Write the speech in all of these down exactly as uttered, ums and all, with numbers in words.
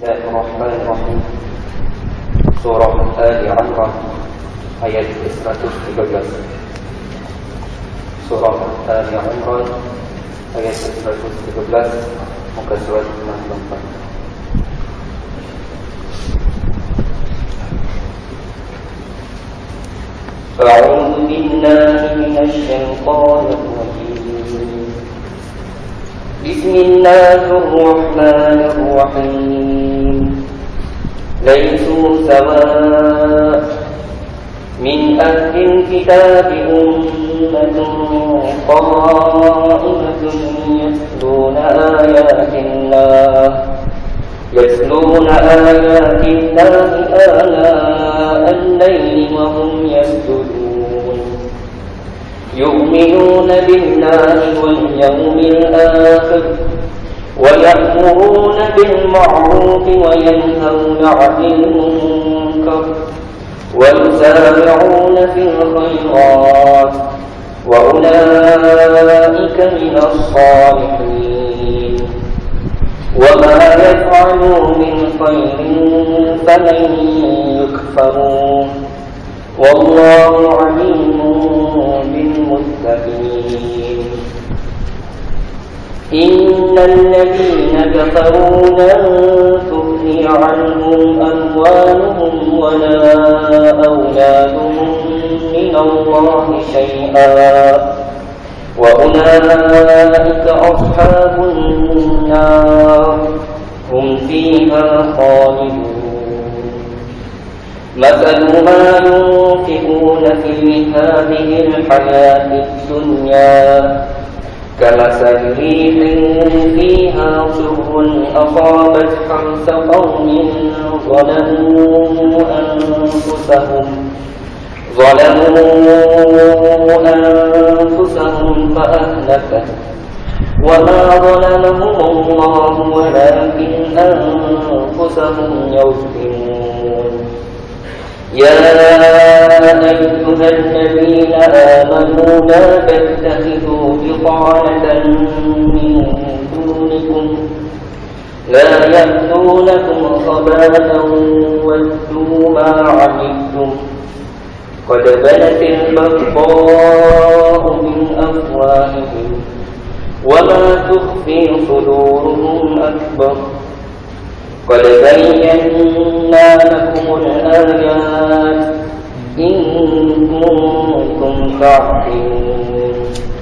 Bismillahirrahmanirrahim. Surah Ali Imran ayat seratus tiga belas. Surah Ali Imran ayat seratus tiga belas, muka surat enam puluh empat. A'udzu billahi minasy syaithanir rajim. Bismillahirrahmanirrahim. Laisu sawa' min ahlil kitabi ummatun qa'imatun yatluna ayatillah yatluna ayatillah ana al-layli wa hum yasjudun yu'minuna billahi wal yawmil akhir وَيَأْمُرُونَ بِالْمَعْرُوفِ وَيَنْهَوْنَ عَنِ الْمُنكَرِ وَيُسَارِعُونَ فِي الْخَيْرَاتِ وَأُولَئِكَ مِنَ الصَّالِحِينَ وَمَا يَفْعَلُوا مِنْ خَيْرٍ فَلَنْ يُكْفَرُوهُ وَاللَّهُ عَلِيمٌ بِالْمُتَّقِينَ إن الذين كفروا لن تغني عنهم أموالهم ولا أولادهم من الله شيئا وأولئك أصحاب النار هم فيها خالدون مثل ما ينفقون في هذه الحياة الدنيا كمثل ريح فيها صر أصابت حرث قوم ظلموا أنفسهم ظلموا أنفسهم فأهلكت وما ظلمهم الله ولكن أنفسهم يظلمون يا أيها الذين آمنوا لا تتخذوا بطانة من دونكم لا يأتونكم خبالا ودوا ما عنتم قد بدت البغضاء من أفواههم وما تخفي صدورهم أكبر قد بينا لكم الآيات إن كنتم تعقلون.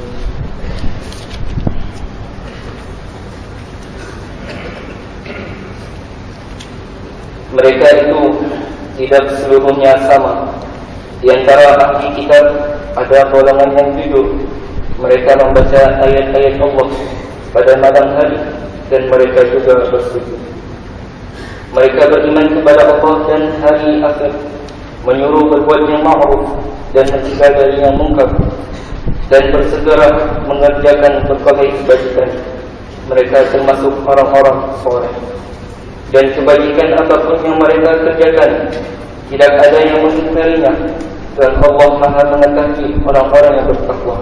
Mereka itu tidak seluruhnya sama. Di antara ahli kitab ada golongan yang jujur. Mereka membaca ayat-ayat Allah pada malam hari dan mereka juga bersujud. Mereka beriman kepada Allah dan hari akhir, menyuruh berbuat yang ma'ruf dan mencegah dari yang munkar, dan bersegera mengerjakan berbagai kebajikan. Mereka termasuk orang-orang saleh. Dan kebajikan apapun yang mereka kerjakan, tidak ada yang mengingkarinya, dan Allah Maha mengetahui orang-orang yang bertakwa.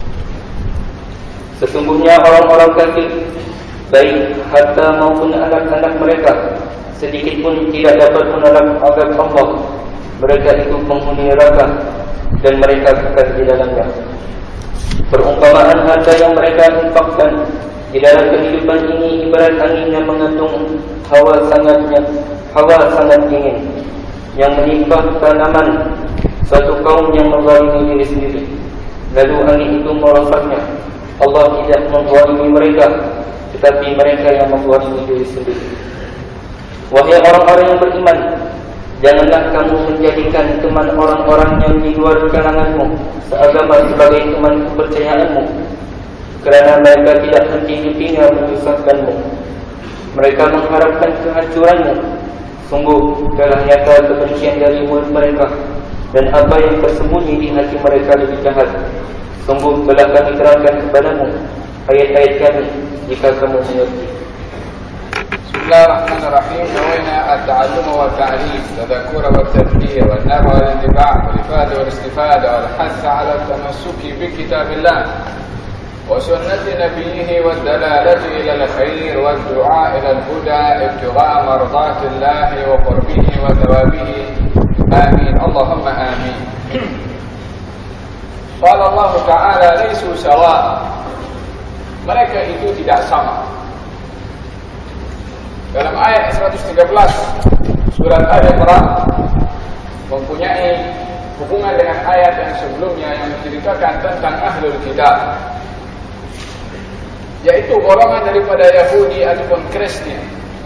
Sesungguhnya orang-orang kafir, baik harta maupun anak-anak mereka, sedikit pun tidak dapat menolak azab Allah. Mereka itu penghuni neraka dan mereka kekal di dalamnya. Perumpamaan harta yang mereka infakkan di dalam kehidupan ini ibarat angin yang mengandung hawa sangatnya, hawa sangat dingin yang menimpa tanaman suatu kaum yang menzalimi diri sendiri. Lalu angin itu merosaknya. Allah tidak menzalimi mereka, tetapi mereka yang menzalimi diri sendiri. Wahai orang-orang yang beriman, janganlah kamu menjadikan teman orang-orang yang di luar kalanganmu seagama sebagai teman kepercayaanmu, kerana mereka tidak henti-hentinya menyusahkanmu. Mereka mengharapkan kehancuranmu. Sungguh telah nyata kebencian dari mulut mereka, dan apa yang tersembunyi di hati mereka lebih jahat. Sungguh telah kami terangkan kepadamu ayat-ayat kami jika kamu mengerti. بسم الله الرحمن الرحيم. نوينا التعلم والتعريف والتذكر والتذكير والنفع والانتفاع والإفادة والاستفادة والحث على التمسك بكتاب الله وسنة نبيه والدلالة إلى الخير والدعاء إلى الهدى ابتغاء مرضات الله وقربه وثوابه آمين اللهم آمين. قال Allah Ta'ala ليسوا سواء, mereka itu tidak sama. Dalam ayat seratus tiga belas surat Al-Imran mempunyai hubungan dengan ayat yang sebelumnya yang menceritakan tentang Ahlul Kitab, yaitu golongan daripada Yahudi ataupun Kristian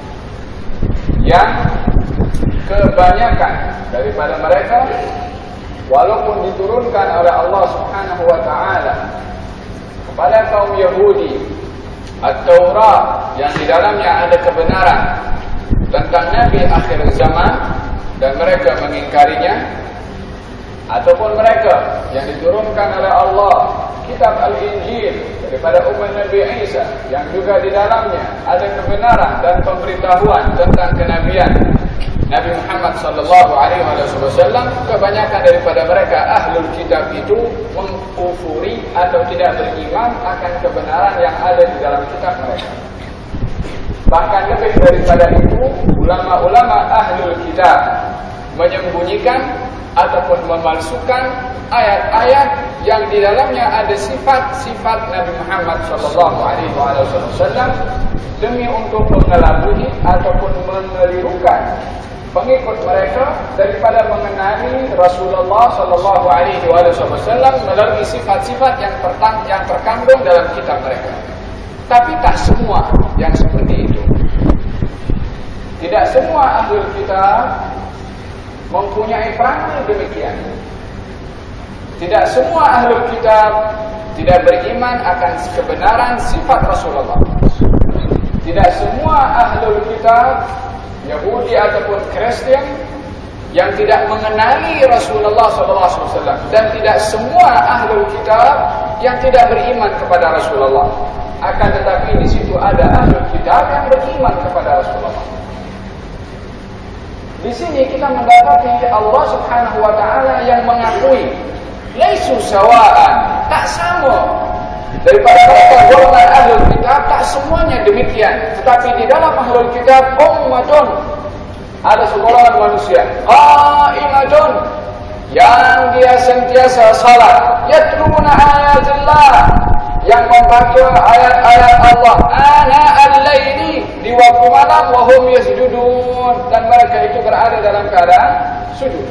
yang kebanyakan daripada mereka walaupun diturunkan oleh Allah Subhanahu wa taala kepada kaum Yahudi At-Taurat yang di dalamnya ada kebenaran tentang Nabi akhir zaman dan mereka mengingkarinya, ataupun mereka yang diturunkan oleh Allah kitab Al-Injil daripada umat Nabi Isa yang juga di dalamnya ada kebenaran dan pemberitahuan tentang kenabian Nabi Muhammad sallallahu alaihi wasallam, kebanyakan daripada mereka Ahlul Kitab itu mengkufuri atau tidak beriman akan kebenaran yang ada di dalam kitab mereka. Bahkan lebih daripada itu, ulama-ulama Ahlul Kitab menyembunyikan ataupun memalsukan ayat-ayat yang di dalamnya ada sifat-sifat Nabi Muhammad sallallahu alaihi wasallam demi untuk mengelabui ataupun mengelirukan pengikut mereka daripada mengenali Rasulullah sallallahu alaihi wasallam melalui sifat-sifat yang pertang yang terkandung dalam kitab mereka. Tapi tak semua yang seperti itu. Tidak semua Ahlul Kitab mempunyai perangai demikian. Tidak semua Ahlul Kitab tidak beriman akan kebenaran sifat Rasulullah. Tidak semua Ahlul Kitab Yahudi ataupun Kristian yang tidak mengenali Rasulullah sallallahu alaihi wasallam, dan tidak semua Ahlul Kitab yang tidak beriman kepada Rasulullah. Akan tetapi di situ ada Ahlul Kitab yang beriman kepada Rasulullah. Di sini kita mendapati Allah Subhanahu wa taala yang mengakui laisu sawaan, tak sama. Daripada mereka golongan Ahlul Kitab tak semuanya demikian, tetapi di dalam Ahlul Kitab ummatun ada segolongan manusia qaimatun yang dia sentiasa salat, yatluna ayatillah, yang membaca ayat-ayat Allah ana al-laili, di waktu malam, wa hum yasjudun, dan mereka itu berada dalam keadaan sujud.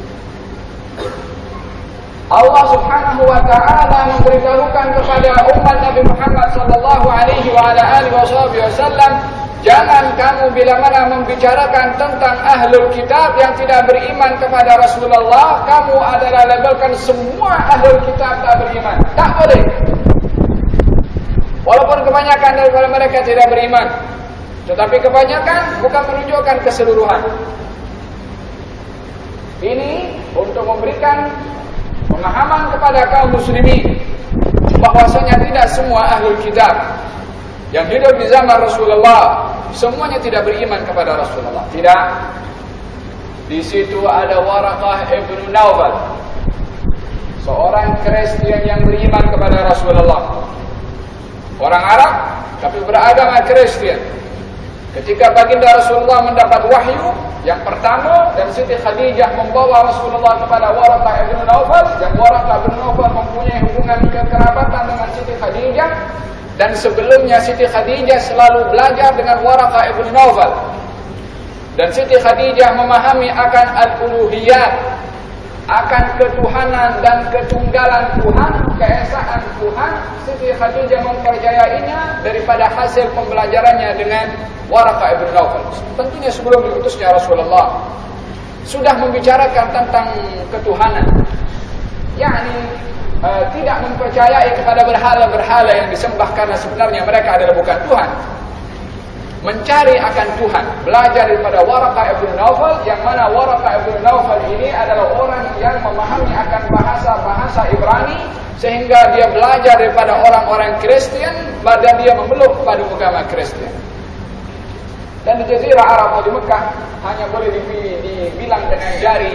Allah Subhanahu wa taala memberitahukan kepada umat Nabi Muhammad sallallahu alaihi wa ala alihi wasallam, jangan kamu bila mana membicarakan tentang Ahlul Kitab yang tidak beriman kepada Rasulullah, kamu adalah labelkan semua Ahlul Kitab tak beriman. Tak boleh. Walaupun kebanyakan daripada mereka tidak beriman, tetapi kebanyakan bukan menunjukkan keseluruhan. Ini untuk memberikan pemahaman kepada kaum muslimin bahwasanya tidak semua Ahlul Kitab yang hidup di zaman Rasulullah semuanya tidak beriman kepada Rasulullah. Tidak. Di situ ada Waraqah ibn Nawfal, seorang Kristian yang beriman kepada Rasulullah. Orang Arab tapi beragama Kristian. Ketika baginda Rasulullah mendapat wahyu yang pertama, dan Siti Khadijah membawa Rasulullah kepada Waraqah ibn Nawfal, dan Waraqah ibn Nawfal mempunyai hubungan kekerabatan dengan Siti Khadijah, dan sebelumnya Siti Khadijah selalu belajar dengan Waraqah ibn Nawfal, dan Siti Khadijah memahami akan al-uluhiyat, akan ketuhanan dan ketunggalan Tuhan, keesaan Tuhan. Siti Khadijah mempercayainya daripada hasil pembelajarannya dengan Waraqah ibn Nawfal. Tentunya sebelum diutusnya Rasulullah sudah membicarakan tentang ketuhanan, yakni uh, tidak mempercayai kepada berhala-berhala yang disembah karena sebenarnya mereka adalah bukan Tuhan. Mencari akan Tuhan, belajar daripada Waraqah ibn Nawfal, yang mana Waraqah ibn Nawfal ini adalah orang yang memahami akan bahasa-bahasa Ibrani, sehingga dia belajar daripada orang-orang Kristian dan dia memeluk kepada agama Kristian. Dan di Jazirah Arab atau di Mekah hanya boleh dibilang dengan jari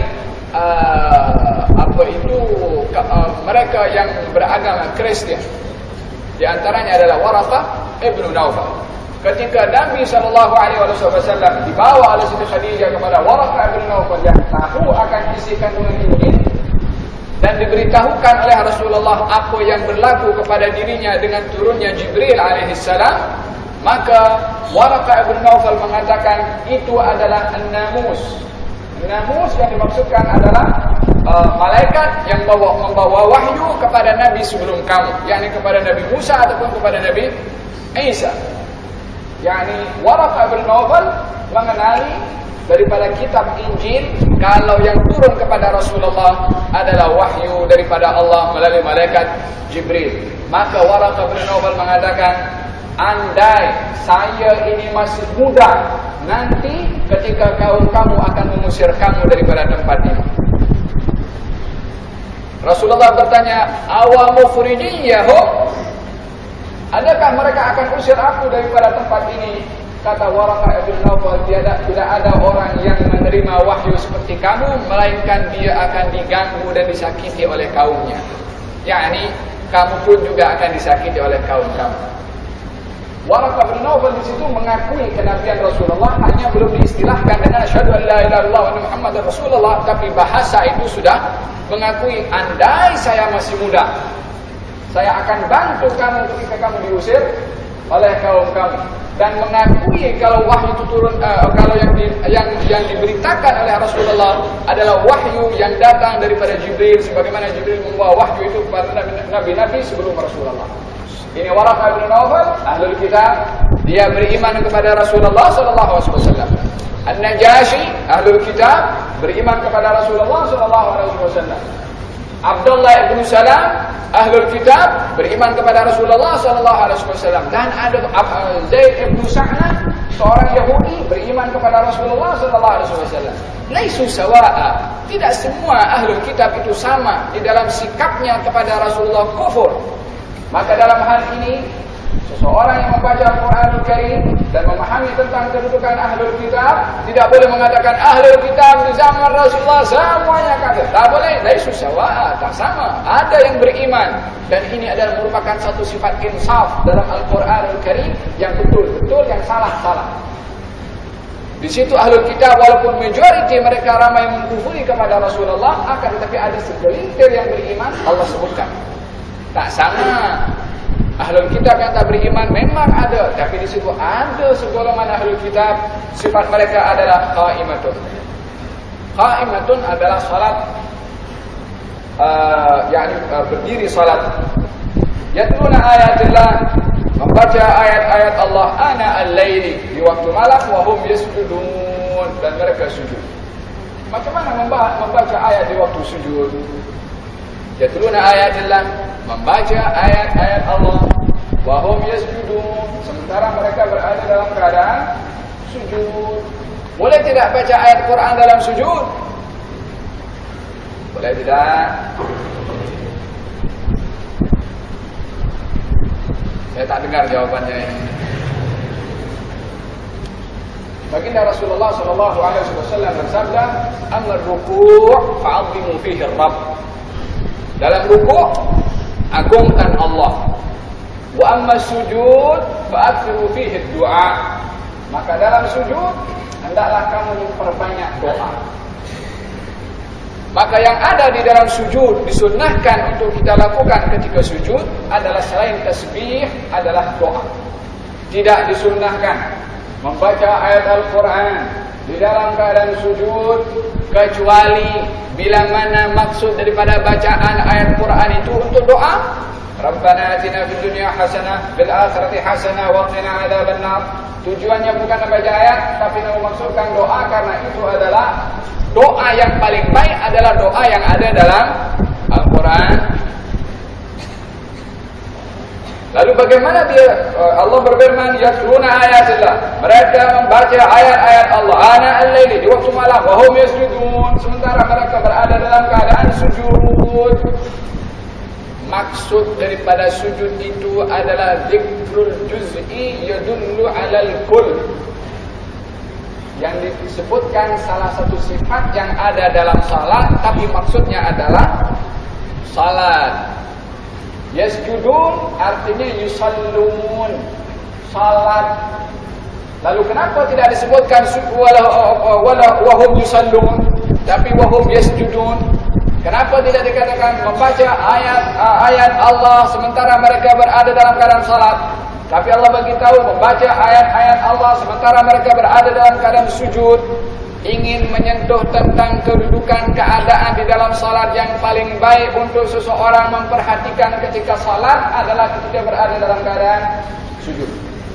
uh, apa itu uh, mereka yang beragama Kristian. Di antaranya adalah Waraqah ibnu Naufal. Ketika Nabi shallallahu alaihi wasallam dibawa oleh Siti Khadijah kepada Waraqah ibnu Naufal yang tahu akan isi kandungan ini, dan diberitahukan oleh Rasulullah apa yang berlaku kepada dirinya dengan turunnya Jibril alaihissalam, maka Waraqah ibnu Naufal mengatakan itu adalah an-namus. Namus yang dimaksudkan adalah uh, malaikat yang bawa, membawa wahyu kepada Nabi sebelum kamu, yakni kepada Nabi Musa ataupun kepada Nabi Isa. Yakni Waraqah bin Naufal mengenali daripada kitab Injil kalau yang turun kepada Rasulullah adalah wahyu daripada Allah melalui malaikat Jibril. Maka Waraqah bin Naufal mengatakan, andai saya ini masih muda, nanti ketika kaum kamu akan mengusir kamu daripada tempat ini. Rasulullah bertanya, awamu furidiyyahu, adakah mereka akan usir aku daripada tempat ini? Kata Waraqah bin Naufal, tidak, tidak ada orang yang menerima wahyu seperti kamu, melainkan dia akan diganggu dan disakiti oleh kaumnya. Yakni kamu pun juga akan disakiti oleh kaum kamu. Waraqah bin Naufal di situ mengakui kenabian Rasulullah, hanya belum diistilahkan dengan asyhadu an la ilaha illallah wa anna muhammadar rasulullah, tapi bahasa itu sudah mengakui, andai saya masih muda, saya akan bantu kamu ketika kamu diusir oleh kaum kamu. Dan mengakui kalau wahyu itu turun, uh, kalau yang, di, yang yang diberitakan oleh Rasulullah adalah wahyu yang datang daripada Jibril, sebagaimana Jibril membawa wahyu itu kepada nabi-nabi sebelum Rasulullah. Ini Waraqah bin Naufal, ahlul kitab, dia beriman kepada Rasulullah sallallahu alaihi wasallam. An-Najasyi, ahlul kitab, beriman kepada Rasulullah sallallahu alaihi wasallam. Abdullah bin Salam, ahlul kitab, beriman kepada Rasulullah sallallahu alaihi wasallam. Dan ada Zaid bin Sa'nah, seorang Yahudi, beriman kepada Rasulullah sallallahu alaihi wasallam. Laisu sawa'a, tidak semua ahlul kitab itu sama di dalam sikapnya kepada Rasulullah kufur. Maka dalam hal ini, seseorang yang membaca Al-Quranul Karim dan memahami tentang kedudukan ahlul kitab tidak boleh mengatakan ahlul kitab di zaman Rasulullah semuanya kafir. Tak boleh, laisu sawa'a, tak sama. Ada yang beriman, dan ini adalah merupakan satu sifat insaf dalam Al-Quranul Karim, yang betul-betul, yang salah-salah. Di situ ahlul kitab walaupun majoriti mereka ramai mengkufuri kepada Rasulullah, akan tetapi ada segelintir yang beriman, Allah sebutkan. Tak sama. Ahlul kitab yang tak beriman memang ada, tapi di situ ada segolongan ahlul kitab, sifat mereka adalah qaimatun. Qaimatun adalah salat, uh, yakni uh, berdiri salat. Yatluna ayatillah, membaca ayat-ayat Allah ana al-laili, di waktu malam, wa hum yasjudun, dan mereka sujud. Macam mana membaca ayat di waktu sujud? Yatluna ayatillah, membaca ayat-ayat Allah, wa hum yasjudun, sementara mereka berada dalam keadaan sujud. Boleh tidak baca ayat Quran dalam sujud? Boleh tidak? Saya tak dengar jawabannya ini. Baginda Rasulullah sallallahu alaihi wasallam bersabda, "Amma ar-ruku' fa'azzimu fihi ar-rabb." Dalam rukuk, agungkan Allah. Wa amma sujud fa'akthiru fihi ad-du'a. Maka dalam sujud hendaklah kamu memperbanyak doa. Maka yang ada di dalam sujud disunnahkan untuk kita lakukan ketika sujud adalah selain tasbih adalah doa. Tidak disunnahkan membaca ayat Al-Quran di dalam keadaan sujud kecuali bila mana maksud daripada bacaan ayat Quran itu untuk doa. Rabbana atina fid dunya hasanah fil akhirati hasanah wa qina adzabannar. Tujuannya bukan membaca ayat, tapi memaksudkan doa, karena itu adalah doa yang paling baik adalah doa yang ada dalam Al-Quran. Lalu bagaimana dia Allah berfirman, yatluna ayatillah, mereka membaca ayat-ayat Allah ana al-laili, di waktu malam, wa hum yasjudun, sementara mereka berada dalam keadaan sujud. Maksud daripada sujud itu adalah zikrul juz'i yadullu 'alal kull. Yang disebutkan salah satu sifat yang ada dalam salat, tapi maksudnya adalah salat. Yasjudun artinya yusallun, salat. Lalu kenapa tidak disebutkan wala wala wahum yusallun, tapi wahum yasjudun? Kenapa tidak dikatakan membaca ayat ayat Allah sementara mereka berada dalam keadaan salat? Tapi Allah bagi tahu membaca ayat-ayat Allah sementara mereka berada dalam keadaan sujud. Ingin menyentuh tentang kedudukan keadaan di dalam salat yang paling baik untuk seseorang memperhatikan ketika salat adalah ketika berada dalam keadaan sujud.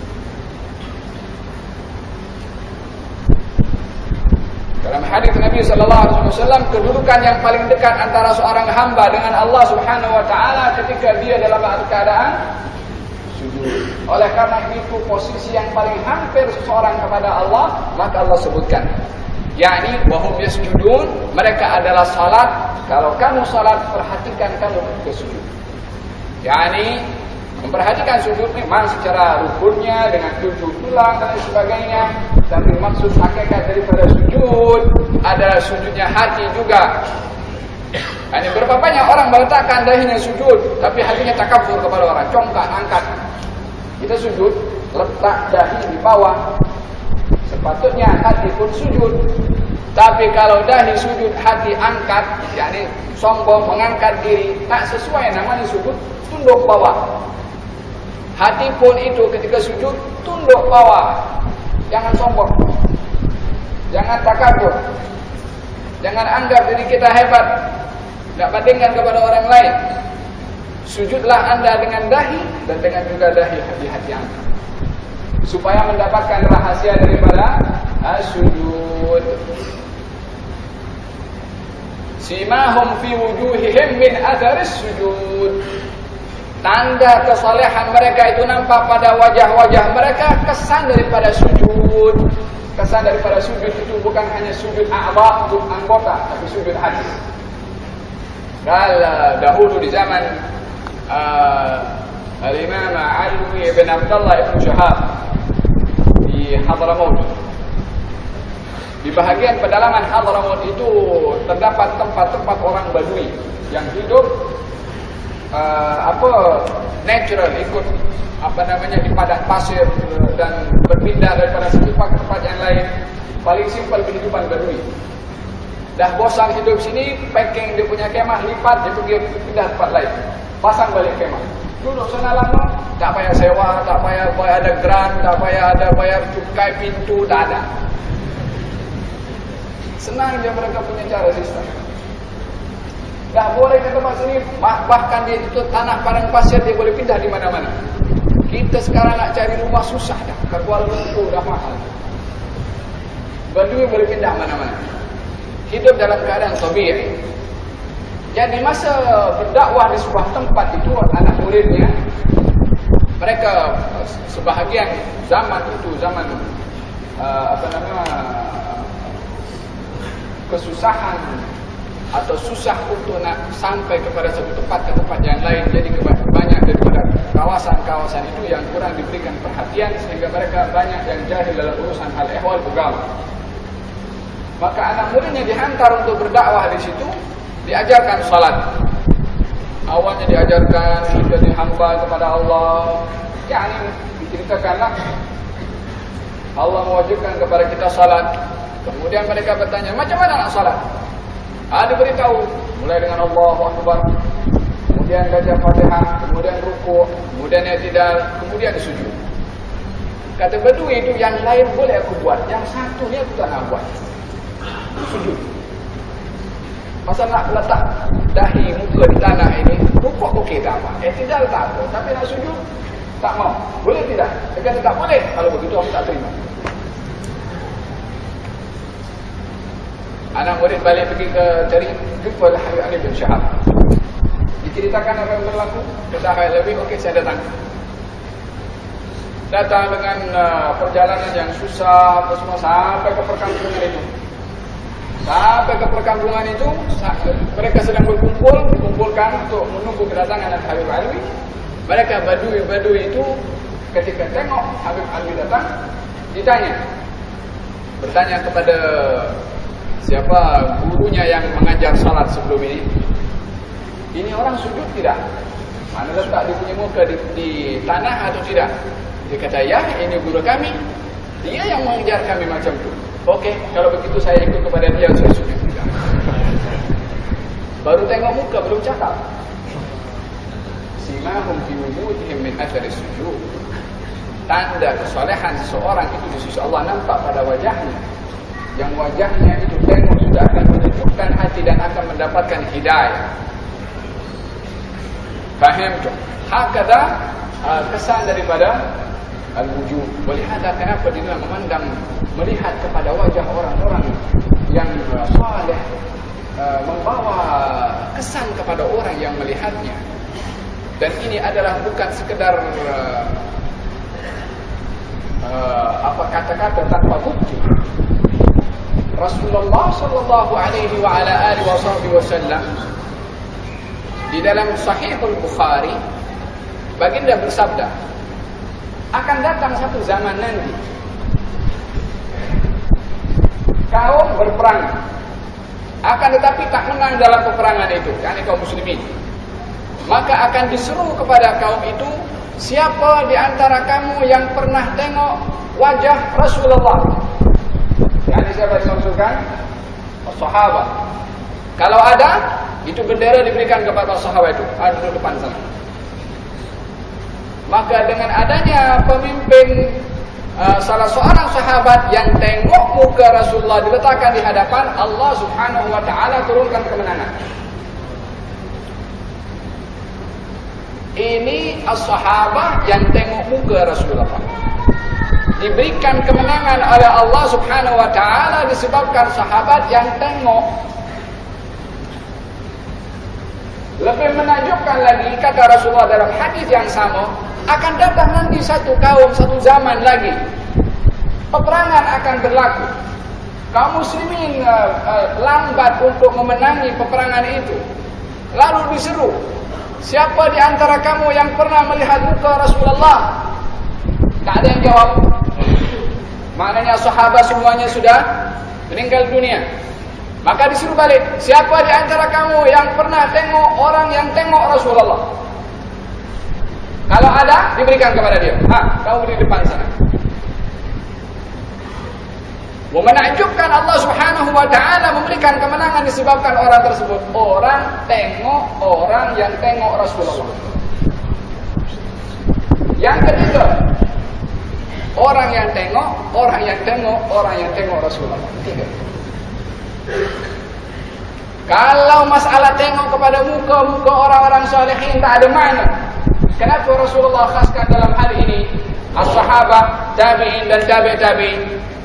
Dalam hadis Nabi sallallahu alaihi wasallam, kedudukan yang paling dekat antara seorang hamba dengan Allah Subhanahu wa taala ketika dia dalam keadaan sujud. Oleh karena itu posisi yang paling hampir seseorang kepada Allah, maka Allah sebutkan, yakni wahum yasjudun, mereka adalah salat. Kalau kamu salat, perhatikan kamu ketika sujud. Yakni memperhatikan sujud memang secara rukunnya dengan tujuh tulang dan sebagainya, tapi maksud hakikat daripada sujud adalah sujudnya hati juga. Ini berapa banyak orang meletakkan dahinya sujud, tapi hatinya takabur kepada orang, congkak, angkat. Kita sujud, letak dahi di bawah. Sepatutnya hati pun sujud. Tapi kalau dahi sujud, hati angkat, yakni sombong, mengangkat diri, tak sesuai, namanya sujud tunduk bawah. Hati pun itu ketika sujud tunduk bawah. Jangan sombong, jangan takabur, jangan anggap diri kita hebat, tidak bandingkan kepada orang lain. Sujudlah anda dengan dahi dan dengan juga dahi di hati anda, supaya mendapatkan rahasia daripada sujud. Simahum fi wujuhihim min atharis sujud. Tanda kesalehan mereka itu nampak pada wajah-wajah mereka, kesan daripada sujud. Kesan daripada sujud itu bukan hanya sujud a'dha, sujud anggota, tapi sujud hati. Kalau dahulu di zaman uh, Al-Imam Alwi bin Abdullah ibn Shahab di Hadramaut, di bahagian pedalaman Hadramaut itu terdapat tempat-tempat orang Badui yang hidup Uh, apa natural, ikut apa namanya di padang pasir dan berpindah daripada satu tempat ke tempat yang lain. Paling simpel kehidupan Badui. Dah bosan hidup sini, packing dia punya kemah, lipat, dia pergi pindah tempat lain, pasang balik kemah. Duduk sana lama, tak payah sewa, tak payah bayar ada grant, tak payah ada bayar cukai pintu, tak ada. Senang dia mereka punya cara sistem. Dah boleh ke tempat sini, bahkan dia itu tanah padang pasir, dia boleh pindah di mana-mana. Kita sekarang nak cari rumah susah dah, ke Kuala Lumpur dah mahal. Badui boleh pindah mana-mana, hidup dalam keadaan tabi'i. Jadi masa berdakwah di sebuah tempat itu, anak muridnya, mereka sebahagian zaman itu, zaman uh, apa nama kesusahan atau susah untuk nak sampai kepada satu tempat ke tempat yang lain. Jadi banyak daripada kawasan-kawasan itu yang kurang diberikan perhatian, sehingga mereka banyak yang jahil dalam urusan hal ehwal agama. Maka anak muridnya dihantar untuk berdakwah di situ, diajarkan salat. Awalnya diajarkan menjadi hamba kepada Allah. Ya, ini diceritakanlah Allah mewajibkan kepada kita salat. Kemudian mereka bertanya, macam mana nak salat? Ada beritahu, mulai dengan Allahu Akbar, kemudian baca Fatihah, kemudian rukuk, kemudian i'tidal, kemudian sujud. Kata Badui itu, yang lain boleh aku buat, yang satu ni aku tak nak buat, sujud. Pasal nak letak dahi muka di tanah ini, rukuk okey tak apa, i'tidal tak apa, tapi nak sujud tak mau. Boleh tidak? Dia kata tak boleh. Kalau begitu aku tak terima. Anak murid balik pergi ke cari, jumpa Habib Ali bin Shahab. Diceritakan apa yang berlaku, kata Habib Ali, okey saya datang. Datang dengan uh, perjalanan yang susah, apa semua, sampai ke perkampungan itu. Sampai ke perkampungan itu, mereka sedang berkumpul, dikumpulkan untuk menunggu kedatangan Habib Ali. Mereka Badui-Badui itu ketika tengok Habib Ali datang, ditanya, bertanya kepada siapa gurunya yang mengajar salat sebelum ini, ini orang sujud tidak? Mana letak dia punya muka di, di tanah atau tidak? Dia kata, ya, ini guru kami. Dia yang mengajar kami macam tu. Okey, kalau begitu saya ikut kepada dia, saya suka. Baru tengok muka, belum cakap. Simahum fi wujuhihim min athari sujud. Tanda kesolehan seseorang itu di sisi Allah nampak pada wajahnya. Yang wajahnya itu tengok sudah akan menentukan hati dan akan mendapatkan hidayah. Faham tu? Hakada uh, kesan daripada al-wujud. Melihat kenapa dia memandang, melihat kepada wajah orang-orang yang uh, saleh, uh, membawa kesan kepada orang yang melihatnya. Dan ini adalah bukan sekedar uh, uh, apa kata-kata tanpa bukti. Rasulullah sallallahu alaihi wa ala alihi wasallam di dalam Sahih Al-Bukhari, baginda bersabda, akan datang satu zaman nanti kaum berperang, akan tetapi tak menang dalam peperangan itu, yakni kaum muslimin. Maka akan diseru kepada kaum itu, siapa di antara kamu yang pernah tengok wajah Rasulullah? Yakni siapa dimaksudkan? Sahabat. Kalau ada, itu bendera diberikan kepada sahabat itu, ada di depan sana. Maka dengan adanya pemimpin uh, salah seorang sahabat yang tengok muka Rasulullah diletakkan di hadapan, Allah Subhanahu wa taala turunkan kemenangan. Ini as-sahabah yang tengok muka Rasulullah, diberikan kemenangan oleh Allah Subhanahu wa taala disebabkan sahabat yang tengok. Lebih menakjubkan lagi, kata Rasulullah dalam hadis yang sama, akan datang nanti satu kaum, satu zaman lagi, peperangan akan berlaku. Kaum muslimin uh, uh, lambat untuk memenangi peperangan itu. Lalu diseru, siapa di antara kamu yang pernah melihat muka Rasulullah? Tak ada yang jawab. Maknanya sahabat semuanya sudah meninggal dunia. Maka disuruh balik, siapa di antara kamu yang pernah tengok orang yang tengok Rasulullah? Kalau ada, diberikan kepada dia. Ha, kamu di depan sana. Menakjubkan Allah Subhanahu wa taala memberikan kemenangan disebabkan orang tersebut orang tengok orang yang tengok Rasulullah. Yang ketiga, orang yang tengok, orang yang tengok, orang yang tengok Rasulullah. Tiga. Kalau masalah tengok kepada muka-muka orang-orang salihin tak ada makna. Kenapa Rasulullah khaskan dalam hal ini as-sahabah, tabi'in dan tabi' tabi'in?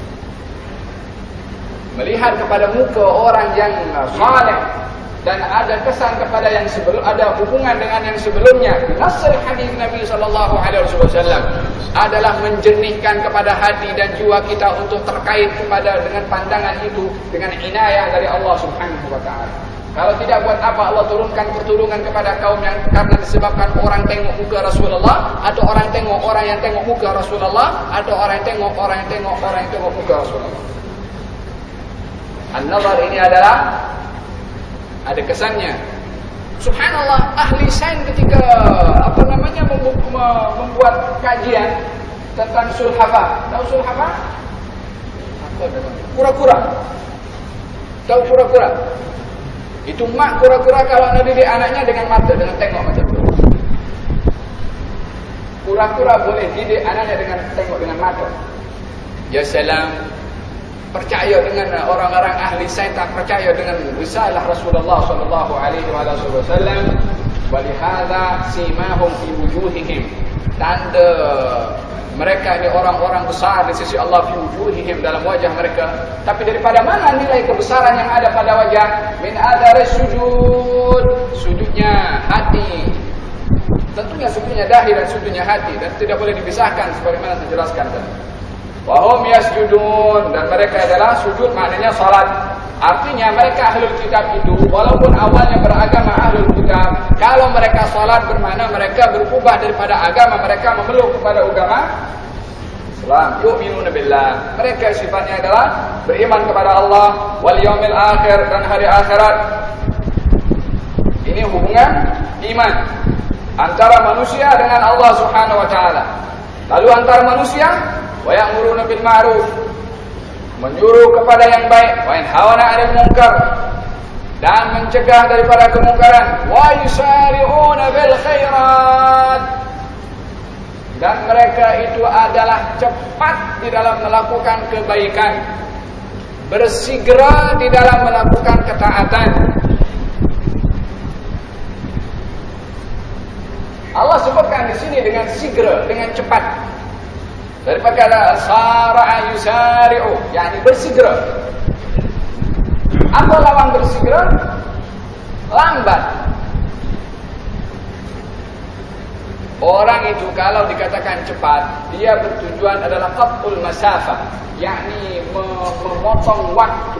Melihat kepada muka orang yang saleh dan ada kesan kepada yang sebelum, ada hubungan dengan yang sebelumnya. Nasr hadis Nabi sallallahu alaihi wasallam adalah menjernihkan kepada hati dan jiwa kita untuk terkait kepada dengan pandangan itu dengan inayah dari Allah Subhanahu wa taala. Kalau tidak, buat apa Allah turunkan pertolongan kepada kaum yang karena disebabkan orang tengok muka Rasulullah, atau orang tengok orang yang tengok muka Rasulullah, atau orang yang tengok orang yang tengok orang yang tengok muka Rasulullah. An-nazar ini adalah ada kesannya. Subhanallah, ahli sains ketika apa namanya membuat kajian tentang sulhafah. Tahu sulhafah? Apa namanya? Kura-kura. Tahu kura-kura? Itu mak kura-kura kalau nak didik anaknya dengan mata, dengan tengok macam tu. Kura-kura boleh didik anaknya dengan tengok dengan mata. Ya salam. Percaya dengan orang-orang ahli sains, tak percaya dengan risalah Rasulullah sallallahu alaihi wasallam. Walihada simahum fi wujuhihim. Tanda mereka ini orang-orang besar di sisi Allah, fi wujuhihim, dalam wajah mereka. Tapi daripada mana nilai kebesaran yang ada pada wajah? Min adari sujud. Sujudnya hati. Tentunya sujudnya dahi dan sujudnya hati, dan tidak boleh dipisahkan sebagaimana saya jelaskan tadi. Wahum yasjudun, dan mereka adalah sujud, maknanya salat. Artinya mereka ahlul kitab itu walaupun awalnya beragama ahlul kitab, kalau mereka salat bermakna mereka berubah daripada agama mereka memeluk kepada agama Islam. Yu'minuna billah, mereka sifatnya adalah beriman kepada Allah wal yaumil akhir, dan hari akhirat. Ini hubungan iman. antara manusia dengan Allah Subhanahu wa taala. Lalu antara manusia, wa ya'muruna bil ma'ruf, menyuruh kepada yang baik, wa yanhauna 'anil munkar, dan mencegah daripada kemungkaran, wa yusari'una bil khairat, dan mereka itu adalah cepat di dalam melakukan kebaikan, bersegera di dalam melakukan ketaatan. Allah sebutkan di sini dengan segera, dengan cepat. Daripada kata sara'a yusari'u, yakni bersegera. Apa lawan bersegera? Lambat. Orang itu kalau dikatakan cepat, dia bertujuan adalah qat'ul masafah, yakni memotong waktu.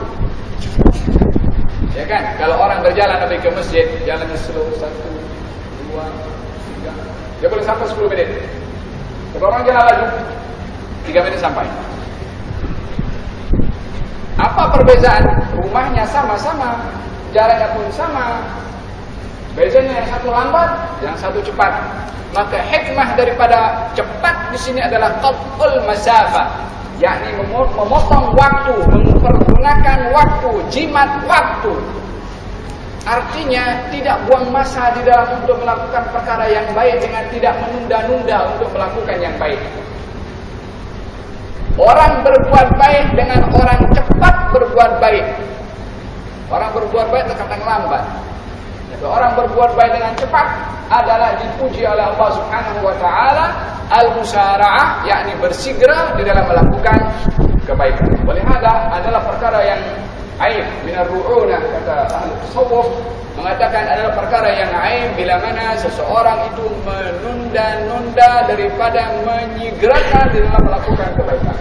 Ya kan? Kalau orang berjalan pergi ke masjid, jalannya slow, satu, dua, tiga, dia boleh sampai sepuluh minit. Kalau orang jalan lagi, tiga menit sampai. Apa perbezaan? Rumahnya sama-sama, jaraknya pun sama. Bezanya yang satu lambat, yang satu cepat. Maka hikmah daripada cepat di sini adalah qat'ul masafah, yakni memotong waktu, mempergunakan waktu, jimat waktu. Artinya tidak buang masa di dalam untuk melakukan perkara yang baik dengan tidak menunda-nunda untuk melakukan yang baik. Orang berbuat baik dengan orang cepat berbuat baik. Orang berbuat baik terkadang lambat. Jadi orang berbuat baik dengan cepat adalah dipuji oleh Allah Subhanahu wa taala al-musara'ah, yakni bersegera di dalam melakukan kebaikan. Walihada adalah perkara yang aib minar ru'unah, kata ahli tasawuf, mengatakan adalah perkara yang aib bila mana seseorang itu menunda-nunda daripada menyegerakan di dalam melakukan kebaikan.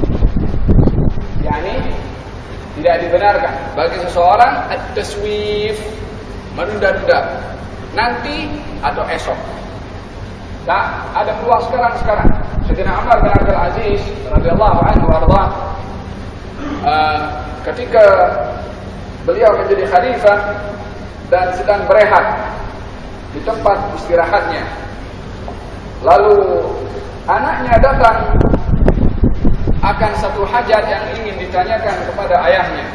Yani tidak dibenarkan bagi seseorang at-taswif, menunda-nunda, nanti atau esok. Tak ada peluang sekarang-sekarang. Sayyidina Umar bin Abdul Aziz radhiyallahu anhu warda, uh, ketika beliau menjadi khalifah dan sedang berehat di tempat istirahatnya, lalu anaknya datang akan satu hajat yang ingin ditanyakan kepada ayahnya.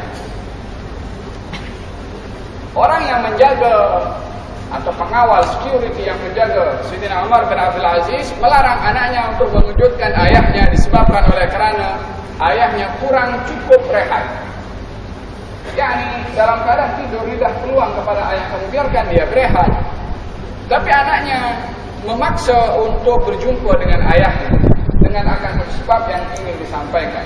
Orang yang menjaga atau pengawal security yang menjaga Sayyidina Umar bin Abdul Aziz melarang anaknya untuk mengejutkan ayahnya disebabkan oleh kerana ayahnya kurang cukup rehat. Yani dalam keadaan tidur tidak peluang kepada ayah kamu, biarkan dia berehat. Tapi anaknya memaksa untuk berjumpa dengan ayahnya dengan akan sebab yang ingin disampaikan.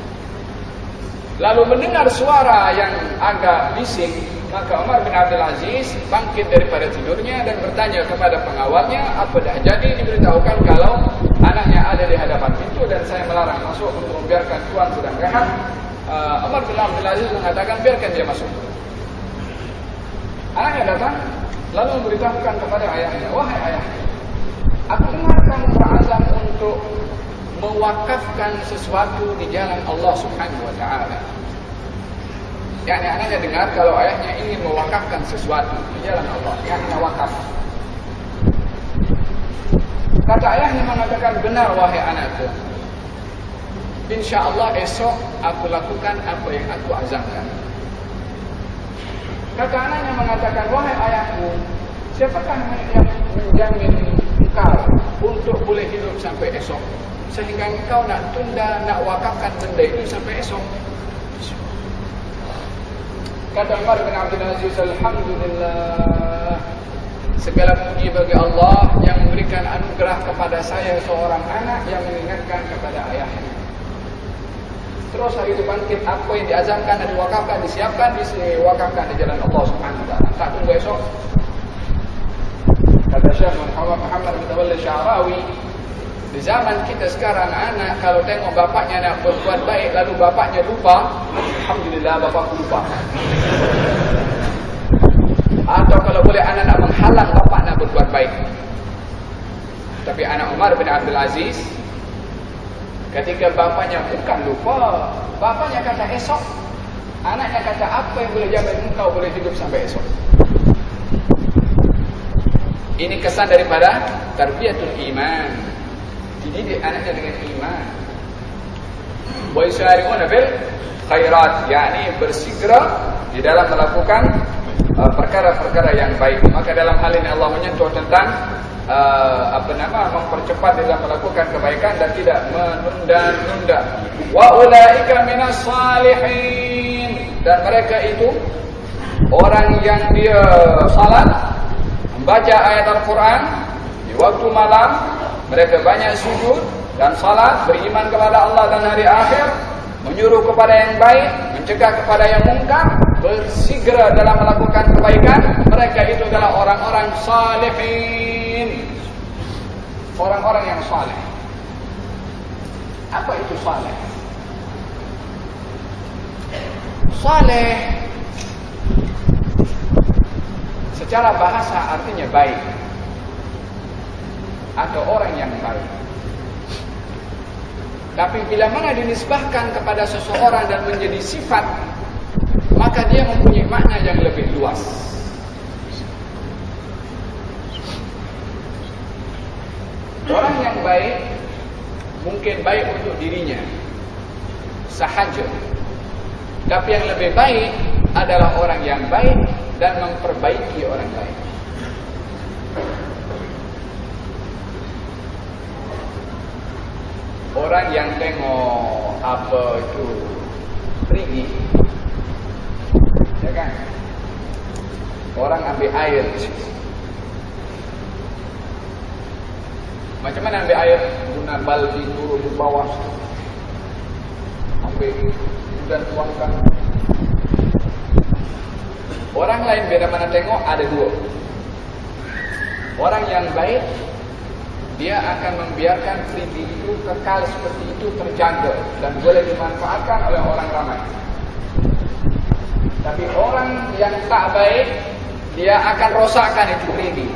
Lalu mendengar suara yang agak bising, maka Umar bin Abdul Aziz bangkit daripada tidurnya dan bertanya kepada pengawalnya, apa dah jadi? Diberitahukan kalau anaknya ada di hadapan pintu dan saya melarang masuk untuk membiarkan tuan sedang rehat. uh, Umar bin Abdul Aziz mengatakan biarkan dia masuk. Anaknya datang lalu memberitahukan kepada ayahnya, wahai ayah, aku dengar kamu berazam untuk mewakafkan sesuatu di jalan Allah Subhanahu wa taala. Yakni anaknya dengar kalau ayahnya ingin mewakafkan sesuatu di jalan Allah, yakni wakaf. Kata ayahnya mengatakan, benar wahai anakku, insya-Allah esok aku lakukan apa yang aku azamkan. Kata anaknya mengatakan, wahai ayahku, siapakah yang menjamin engkau untuk boleh hidup sampai esok, sehingga engkau nak tunda, nak wakafkan benda itu sampai esok? Kata Umar bin Abdul Aziz, alhamdulillah, segala puji bagi Allah yang memberikan anugerah kepada saya seorang anak yang mengingatkan kepada ayahnya. Terus hari itu bangkit, apa yang diazamkan dan diwakafkan, disiapkan, diwakafkan di jalan Allah Subhanahu wa taala. Tak tunggu esok. Kata Syekh Muhammad Muhammad Mutawalli Sya'rawi, di zaman kita sekarang, anak kalau tengok bapaknya nak berbuat baik lalu bapaknya lupa, alhamdulillah bapakku lupa. Atau kalau boleh anak nak menghalang bapak nak berbuat baik. Tapi anak Umar bin Abdul Aziz, ketika bapaknya bukan lupa, bapaknya kata esok, anaknya kata apa yang boleh jamin engkau boleh hidup sampai esok? Ini kesan daripada tarbiyatul iman, dididik anaknya dengan iman. Wa yusari'una bil khairat, yakni bersegera di dalam melakukan perkara-perkara uh, yang baik. Maka dalam hal ini Allah menyentuh tentang uh, apa nama mempercepat dalam melakukan kebaikan dan tidak menunda-nunda. Wa ulaika minas salihin, dan mereka itu orang yang dia salat, membaca ayat Al-Quran di waktu malam, mereka banyak sujud dan salat, beriman kepada Allah dan hari akhir, menyuruh kepada yang baik, mencegah kepada yang mungkar, bersegera dalam melakukan kebaikan. Mereka itu adalah orang-orang salihin, orang-orang yang saleh. Apa itu saleh? Saleh secara bahasa artinya baik, atau orang yang baik. Tapi bila mana dinisbahkan kepada seseorang dan menjadi sifat, maka dia mempunyai makna yang lebih luas. Orang yang baik mungkin baik untuk dirinya sahaja, tapi yang lebih baik adalah orang yang baik dan memperbaiki orang lain. Orang yang tengok apa itu perigi, ya kan? Orang ambil air di situ. Macam mana ambil air? Guna baldi turun di bawah, ambil dan tuangkan. Orang lain beda mana tengok, ada dua. Orang yang baik, dia akan membiarkan perigi itu kekal seperti itu, terjaga dan boleh dimanfaatkan oleh orang ramai. Tapi orang yang tak baik, dia akan rosakkan itu perigi.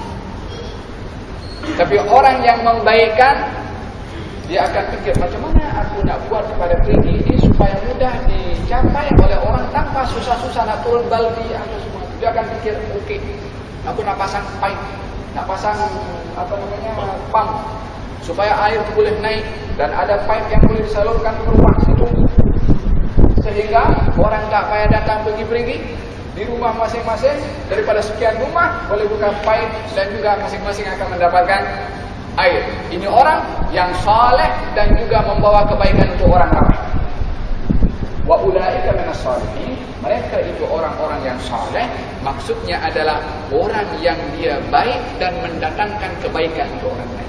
Tapi orang yang membaikkan, dia akan fikir macam mana aku nak buat kepada perigi ini supaya mudah dicapai oleh orang tanpa susah-susah nak turun baldi atau semua. Dia akan fikir, okey, aku nak pasang pipe, nak pasang apa namanya pump supaya air boleh naik dan ada pipe yang boleh disalurkan ke rumah situ, sehingga orang tak payah datang pergi-pergi di rumah masing-masing. Daripada sekian rumah boleh buka pipe dan juga masing-masing akan mendapatkan air. Ini orang yang saleh dan juga membawa kebaikan untuk orang ramai. Wa ulaika minas salihin, mereka itu orang-orang yang saleh, maksudnya adalah orang yang dia baik dan mendatangkan kebaikan untuk orang lain.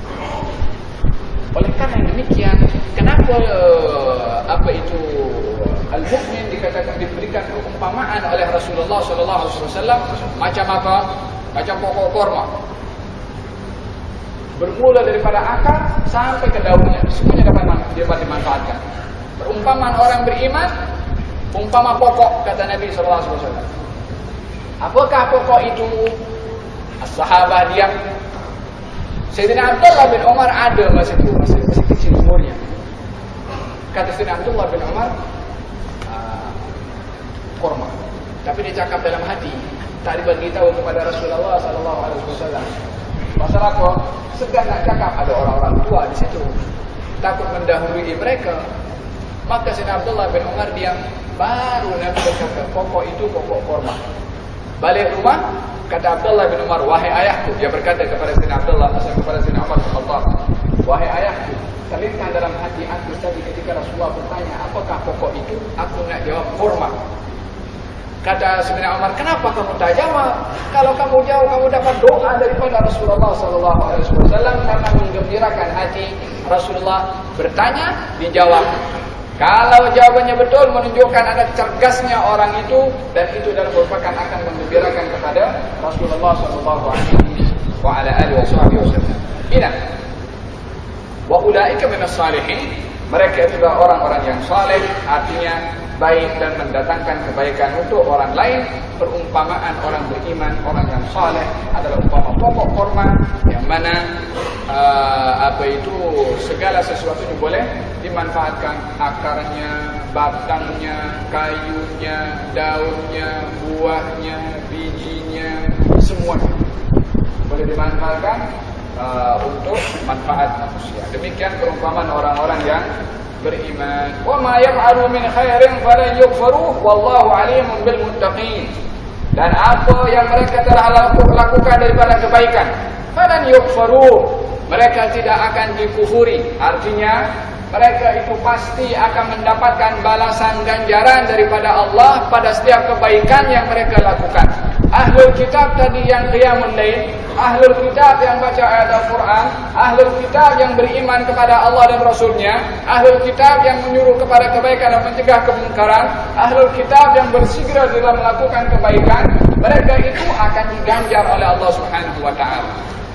Oleh karena demikian, kenapa uh, apa itu al-mukmin dikatakan diberikan perumpamaan oleh Rasulullah sallallahu alaihi wasallam macam apa? Macam pokok kurma. Bermula daripada akar sampai ke daunnya, semuanya dapat dapat dimanfaatkan. Perumpamaan orang beriman, umpama pokok, kata Nabi sallallahu alaihi wasallam. Apakah pokok itu? As-sahabah diam. Sayyidina Abdullah bin Umar ada masa itu, masih, masih kecil umurnya. Kata Sayyidina Abdullah bin Umar, uh, kurma. Tapi dia cakap dalam hati, tak diberitahu kepada Rasulullah sallallahu alaihi wasallam. Pasal apa? Segan nak cakap, ada orang-orang tua di situ, takut mendahului mereka. Maka Sayyidina Abdullah bin Umar diam. Baru Nabi berkata, pokok itu pokok kurma. Balik rumah, kata Abdullah bin Umar, wahai ayahku. Dia berkata kepada Sayyidina Abdullah, asal kepada Sayyidina Umar bin Khattab, wahai ayahku, terlintas dalam hati aku tadi ketika Rasulullah bertanya, apakah pokok itu? Aku nak jawab kurma. Kata Sayyidina Umar, kenapa kamu tak jawab? Kalau kamu jawab, kamu dapat doa daripada Rasulullah sallallahu alaihi wasallam karena menggembirakan hati Rasulullah. Bertanya, dijawab. Kalau jawabannya betul, menunjukkan ada cerdasnya orang itu, dan itu adalah merupakan akan menggembirakan kepada Rasulullah sallallahu alaihi wasallam. Ina wa ulaika minas salihin, mereka itu adalah orang-orang yang saleh, artinya baik dan mendatangkan kebaikan untuk orang lain. Perumpamaan orang beriman, orang yang saleh adalah umpama pokok kurma yang mana uh, apa itu segala sesuatunya boleh dimanfaatkan, akarnya, batangnya, kayunya, daunnya, buahnya, bijinya, semuanya. boleh dimanfaatkan uh, untuk manfaat manusia. Demikian perumpamaan orang-orang yang beriman. Wa ma yaf'alu min khairin falan yughfaruh wallahu alimun bil muttaqin. Dan apa yang mereka telah lakukan daripada kebaikan, falan yughfaruh, mereka tidak akan dikufuri. Artinya mereka itu pasti akan mendapatkan balasan ganjaran daripada Allah pada setiap kebaikan yang mereka lakukan. Ahlul kitab tadi yang qiyamul lail, ahlul kitab yang baca ayat Al-Quran, ahlul kitab yang beriman kepada Allah dan Rasulnya, ahlul kitab yang menyuruh kepada kebaikan dan mencegah kemungkaran, ahlul kitab yang bersegera dalam melakukan kebaikan, mereka itu akan diganjar oleh Allah Subhanahu wa taala.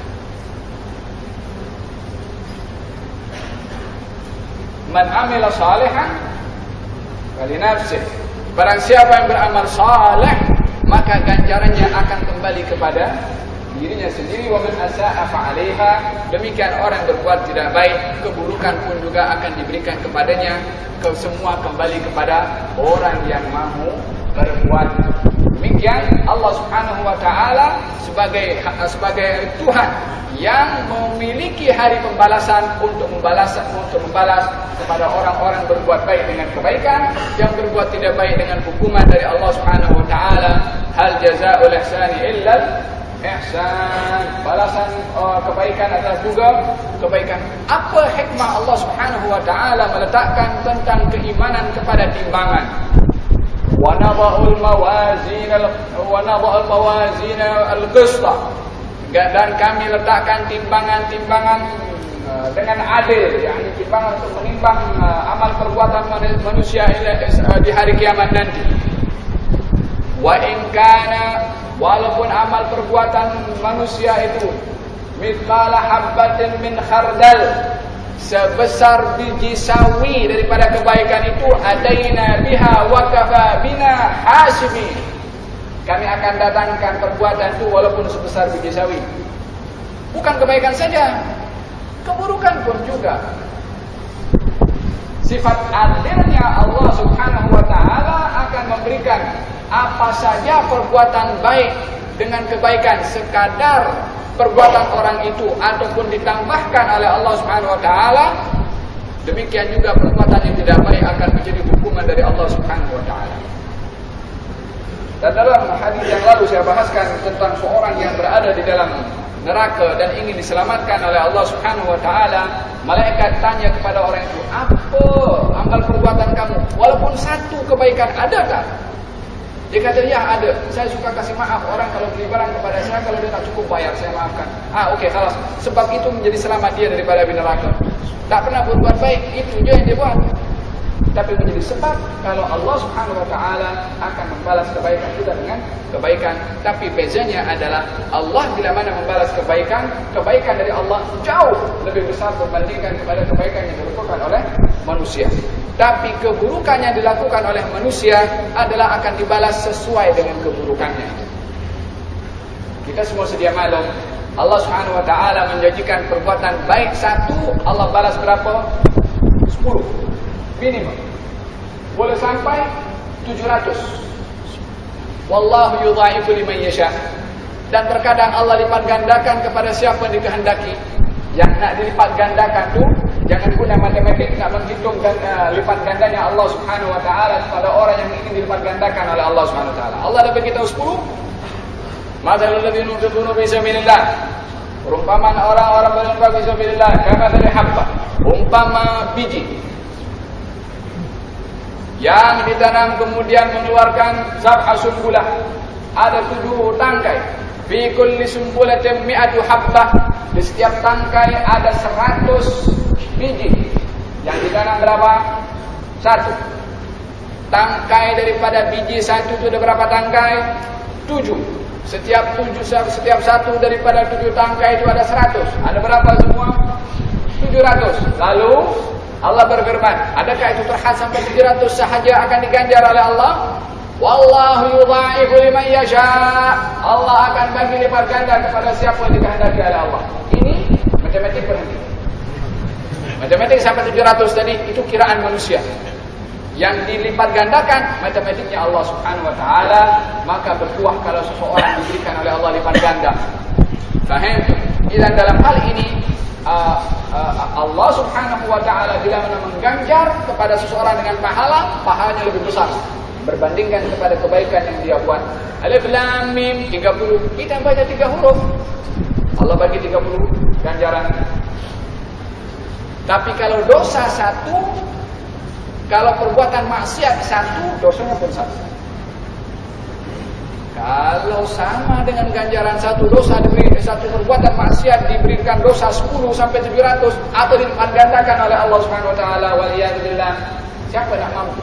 Man amila salihan falinafsih. Barang siapa yang beramal saleh, maka ganjarannya akan kembali kepada dirinya sendiri. Wa man asaa fa'alaiha. Demikian orang berbuat tidak baik, keburukan pun juga akan diberikan kepadanya. Semua kembali kepada orang yang mahu berbuat. Demikian Allah Subhanahu wa taala sebagai sebagai Tuhan yang memiliki hari pembalasan untuk membalas untuk membalas kepada orang-orang berbuat baik dengan kebaikan, yang berbuat tidak baik dengan hukuman dari Allah Subhanahu wa taala. Hal jazaa'ul ihsani illa ihsan. Balasan uh, kebaikan adalah juga kebaikan. Apa hikmah Allah Subhanahu wa taala meletakkan tentang keimanan kepada timbangan? Wa nadha'ul mawazin wa nadha'ul mawazin al-qista. Dan kami letakkan timbangan-timbangan uh, dengan adil, yakni timbangan untuk menimbang uh, amal perbuatan manusia uh, di hari kiamat nanti. Wa in kana, walaupun amal perbuatan manusia itu mithqala habbatin min khardal, sebesar biji sawi daripada kebaikan itu, adaina biha wa kafa bina hasibin, kami akan datangkan perbuatan itu walaupun sebesar biji sawi. Bukan kebaikan saja, keburukan pun juga. Sifat adilnya Allah Subhanahu wa taala akan memberikan apa saja perbuatan baik dengan kebaikan, sekadar perbuatan orang itu ataupun ditambahkan oleh Allah Subhanahu wa taala. Demikian juga perbuatan yang tidak baik akan menjadi hukuman dari Allah Subhanahu wa taala. Dan dalam hadis yang lalu saya bahaskan tentang seorang yang berada di dalam neraka dan ingin diselamatkan oleh Allah Subhanahu wa taala. Malaikat tanya kepada orang itu, "Apa amal perbuatan kamu? Walaupun satu kebaikan ada tak?" Dia kata, "Ya ada. Saya suka kasih maaf orang kalau beli barang kepada saya, kalau dia tak cukup bayar saya maafkan." Ah okey, kalau sebab itu menjadi selamat dia daripada api neraka. Tak pernah berbuat baik, itu je yang dia buat. Tapi menjadi sebab kalau Allah Subhanahu wa taala akan membalas kebaikan kita dengan kebaikan. Tapi bezanya adalah Allah bila mana membalas kebaikan, kebaikan dari Allah jauh lebih besar berbandingkan kepada kebaikan yang dilakukan oleh manusia. Tapi keburukan yang dilakukan oleh manusia adalah akan dibalas sesuai dengan keburukannya. Kita semua sedia maklum, Allah Subhanahu wa taala menjanjikan perbuatan baik satu, Allah balas berapa? sepuluh minimum. Boleh sampai tujuh ratus. Wallahu yudha'ifu liman yasha. Dan terkadang Allah lipat gandakan kepada siapa yang dikehendaki. Yang nak dilipat gandakan tu, jangan guna matematik nak menghitung uh, lipat gandanya Allah Subhanahu wa taala kepada orang yang ingin dilipat gandakan oleh Allah Subhanahu wa taala. Allah dah beritahu sepuluh. Mathalul ladzina yunfiquna fi sabilillah. Perumpamaan orang-orang berinfak fi sabilillah kamathali habbah. Umpama biji yang ditanam kemudian mengeluarkan sab'a sumbulah, ada tujuh tangkai. Fi kulli sumbulatin mi'atu habbah, di setiap tangkai ada seratus biji. Yang ditanam berapa? Satu. Tangkai daripada biji satu itu ada berapa tangkai? Tujuh. Setiap tujuh, setiap satu daripada tujuh tangkai itu ada seratus. Ada berapa semua? Tujuh ratus. Lalu Allah berfirman, adakah itu terhad sampai tujuh ratus sahaja akan diganjar oleh Allah? Wallahu yudha'ifu liman yasha. Allah akan bagi lipat ganda kepada siapa yang dikehendaki oleh Allah. Ini matematik berhenti. Matematik sampai tujuh ratus tadi itu kiraan manusia. Yang dilipat gandakan matematiknya Allah Subhanahu wa taala, maka berbuah kalau seseorang diberikan oleh Allah lipat ganda. Faham? Dan dalam hal ini uh, uh, Allah Subhanahu wa taala bila mana mengganjar kepada seseorang dengan pahala, pahalanya lebih besar berbandingkan kepada kebaikan yang dia buat. Alif Lam Mim tiga puluh, kita baca tiga huruf, Allah bagi tiga puluh ganjaran. Tapi kalau dosa satu, kalau perbuatan maksiat satu, dosanya pun satu. Kalau sama dengan ganjaran satu dosa diberi satu perbuatan maksiat diberikan dosa sepuluh sampai tujuh ratus atau digandakan oleh Allah Subhanahu wa taala, waliyadzubillah, siapa nak mampu?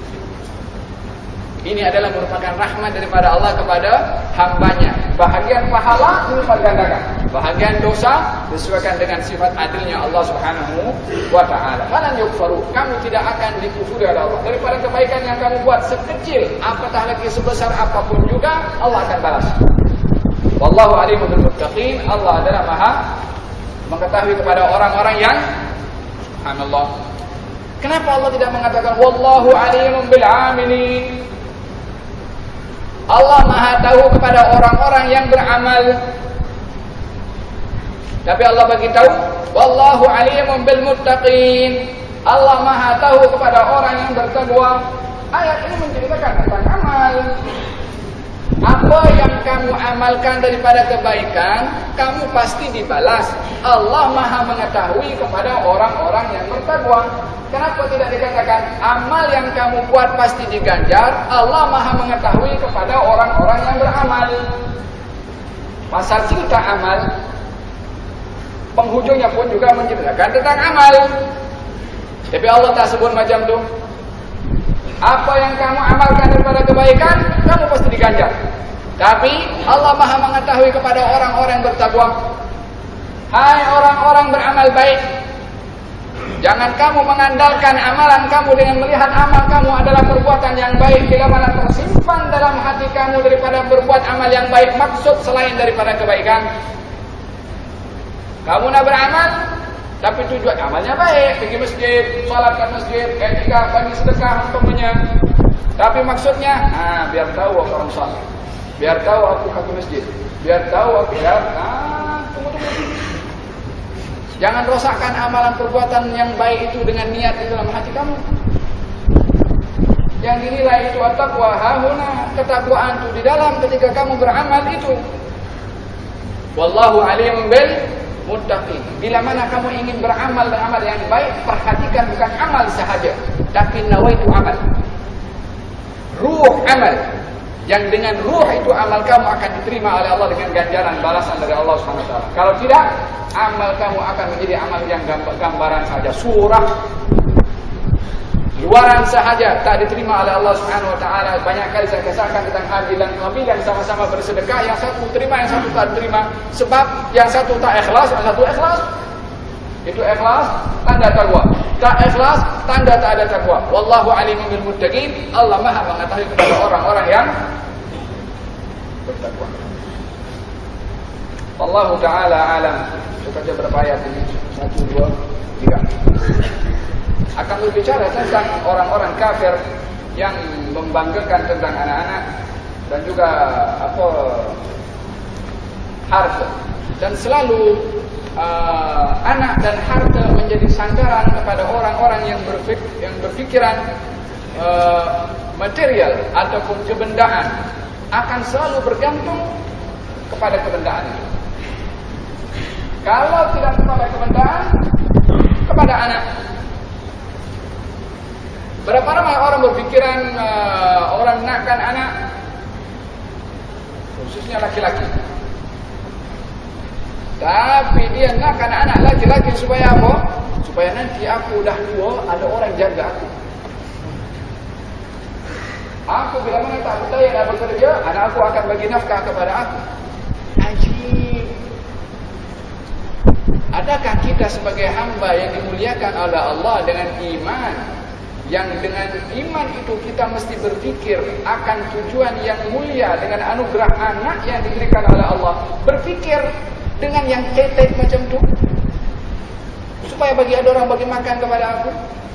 Ini adalah merupakan rahmat daripada Allah kepada hambanya. Bahagian pahala dilipat gandakan, bahagian dosa disesuaikan dengan sifat adilnya Allah Subhanahu wa taala. Falan yukfaru, kamu tidak akan dikufuri oleh Allah. Daripada kebaikan yang kamu buat sekecil apatah lagi sebesar apapun juga Allah akan balas. Wallahu alimul bil muttaqin, Allah adalah Maha mengetahui kepada orang-orang yang subhanallah. Kenapa Allah tidak mengatakan wallahu alimun bil amilin? Allah Maha tahu kepada orang-orang yang beramal. Tapi Allah bagi tahu wallahu alimun bil muttaqin. Allah Maha tahu kepada orang yang bertakwa. Ayat ini menceritakan tentang amal. Apa yang kamu amalkan daripada kebaikan, kamu pasti dibalas. Allah Maha mengetahui kepada orang-orang yang bertakwa. Kenapa tidak dikatakan amal yang kamu buat pasti diganjar? Allah Maha mengetahui kepada orang-orang yang beramal. Pasal cerita amal, penghujungnya pun juga menceritakan tentang amal. Tapi Allah tak sebut macam tu. Apa yang kamu amalkan daripada kebaikan, kamu pasti diganjar. Tapi Allah Maha mengetahui kepada orang-orang yang bertakwa. Hai orang-orang beramal baik, jangan kamu mengandalkan amalan kamu dengan melihat amal kamu adalah perbuatan yang baik. Bila mana tersimpan dalam hati kamu daripada berbuat amal yang baik maksud selain daripada kebaikan, kamu nak beramal tapi tujuan amalnya baik, pergi masjid, salat kat masjid, etika, bagi sedekah umpamanya. Tapi maksudnya, ah biar tahu aku orang saleh, biar tahu aku ke masjid, biar tahu aku biar ah tunggu tunggu. Jangan rosakkan amalan perbuatan yang baik itu dengan niat di dalam hati kamu. Yang dinilai itu at-taqwa hahuna, ketakwaan itu di dalam ketika kamu beramal itu. Wallahu alim bil muttaqin. Bila mana kamu ingin beramal dan amal yang baik, perhatikan bukan amal sahaja, tapi nawaitu amal. Ruh amal. Yang dengan ruh itu amal kamu akan diterima oleh Allah dengan ganjaran balasan dari Allah Subhanahu wa taala. Kalau tidak, amal kamu akan menjadi amal yang gambaran saja, surah luaran sahaja, tak diterima oleh Allah Subhanahu wa taala. Banyak kali saya kisahkan tentang Habil dan Qabil yang sama-sama bersedekah, yang satu terima, yang satu tak terima. Sebab yang satu tak ikhlas, yang satu ikhlas. Itu ikhlas tanda takwa, tak ikhlas tanda tak ada takwa. Wallahu alimun bil muttaqin. Allah Maha mengetahui kepada orang-orang yang bertakwa. Allah taala alam. Kita baca berapa ayat ini? Satu, dua, tiga. Akan berbicara tentang orang-orang kafir yang membanggakan tentang anak-anak dan juga apa harta, dan selalu uh, anak dan harta menjadi sandaran kepada orang-orang yang berfik, yang berfikiran uh, material ataupun kebendaan, akan selalu bergantung kepada kebendaan itu. Kalau tidak kepada kebendaan, kepada anak. Berapa ramai orang berfikiran uh, orang nakkan anak, khususnya laki-laki. Tapi dia nakkan anak laki-laki supaya apa? Supaya nanti aku dah tua, ada orang jaga aku. Aku bila mana tak percaya nak bekerja, anak aku akan bagi nafkah kepada aku. Ajib. Adakah kita sebagai hamba yang dimuliakan oleh Allah dengan iman, yang dengan iman itu kita mesti berfikir akan tujuan yang mulia dengan anugerah anak yang diberikan oleh Allah, berfikir dengan yang tetek macam tu, supaya bagi ada orang bagi makan kepada aku.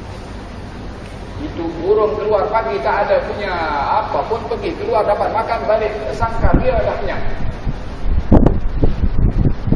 Itu burung keluar pagi tak ada punya apa pun, pergi keluar dapat makan balik, sangka dia dah kenyang.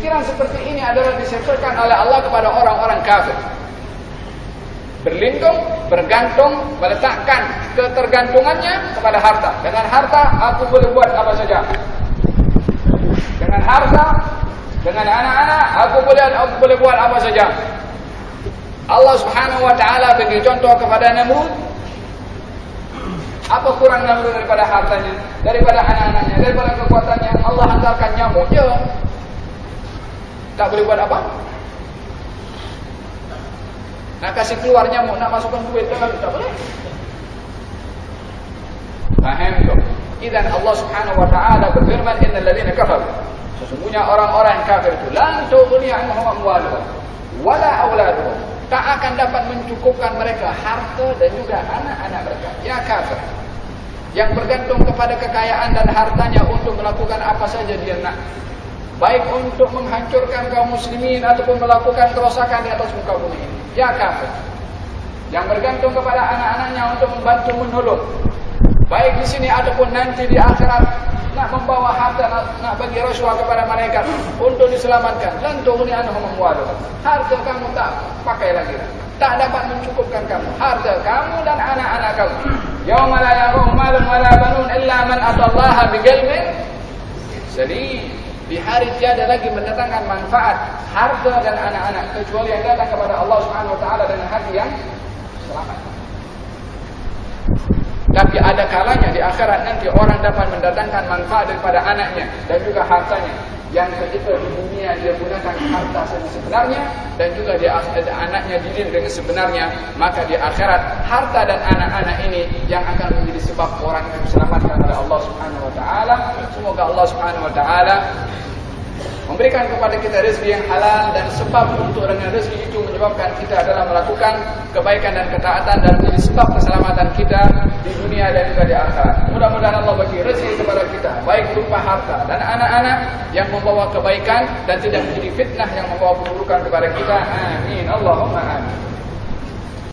Pemikiran seperti ini adalah disetorkan oleh Allah kepada orang-orang kafir. Berlindung, bergantung, meletakkan ketergantungannya kepada harta. Dengan harta aku boleh buat apa saja. Dengan harta, dengan anak-anak aku boleh aku boleh buat apa saja. Allah Subhanahu wa taala bagi contoh kepada Namrud. Apa kurang Namrud daripada hartanya, daripada anak-anaknya, daripada kekuatannya? Allah hantarkan nyamuk je. Tak boleh buat apa? Nak kasih keluar nyamuk, nak masukkan duit dalam, tak boleh. Faham tak? Idan Allah Subhanahu wa taala berfirman, innal ladzina kafaru, sesungguhnya orang-orang kafir itu lan tughni anhum amwaluhum wala auladuhum, tak akan dapat mencukupkan mereka harta dan juga anak-anak mereka. Ya kafir, yang bergantung kepada kekayaan dan hartanya untuk melakukan apa saja dia nak, baik untuk menghancurkan kaum muslimin ataupun melakukan kerosakan di atas muka bumi ini. Ya kafir, yang bergantung kepada anak-anaknya untuk membantu menolong, baik di sini ataupun nanti di akhirat, nak membawa harta, nak, nak bagi rasuah kepada malaikat untuk diselamatkan. Lan tughni anhum amwaluhum, harta kamu tak pakai lagi, tak dapat mencukupkan kamu, harta kamu dan anak-anak kamu. Yauma la yanfa'u malun wala banun illa man atallaha biqalbin salim. Di hari tiada lagi mendatangkan manfaat harta dan anak-anak kecuali yang datang kepada Allah Subhanahu wa taala dengan hati yang selamat. Tapi ada kalanya di akhirat nanti orang dapat mendatangkan manfaat daripada anaknya dan juga hartanya. Yang ketika di dunia dia gunakan harta sebenarnya dan juga dia anaknya dididik dengan sebenarnya, maka di akhirat harta dan anak-anak ini yang akan menjadi sebab orang itu diselamatkan oleh Allah Subhanahu wa taala. Semoga Allah Subhanahu wa taala memberikan kepada kita rezeki yang halal, dan sebab untuk dengan rezeki itu menyebabkan kita adalah melakukan kebaikan dan ketaatan dan menjadi sebab keselamatan kita di dunia dan juga di akhirat. Mudah-mudahan Allah bagi rezeki kepada kita, baik berupa harta dan anak-anak yang membawa kebaikan dan tidak menjadi fitnah yang membawa keburukan kepada kita. Amin. Allahumma amin.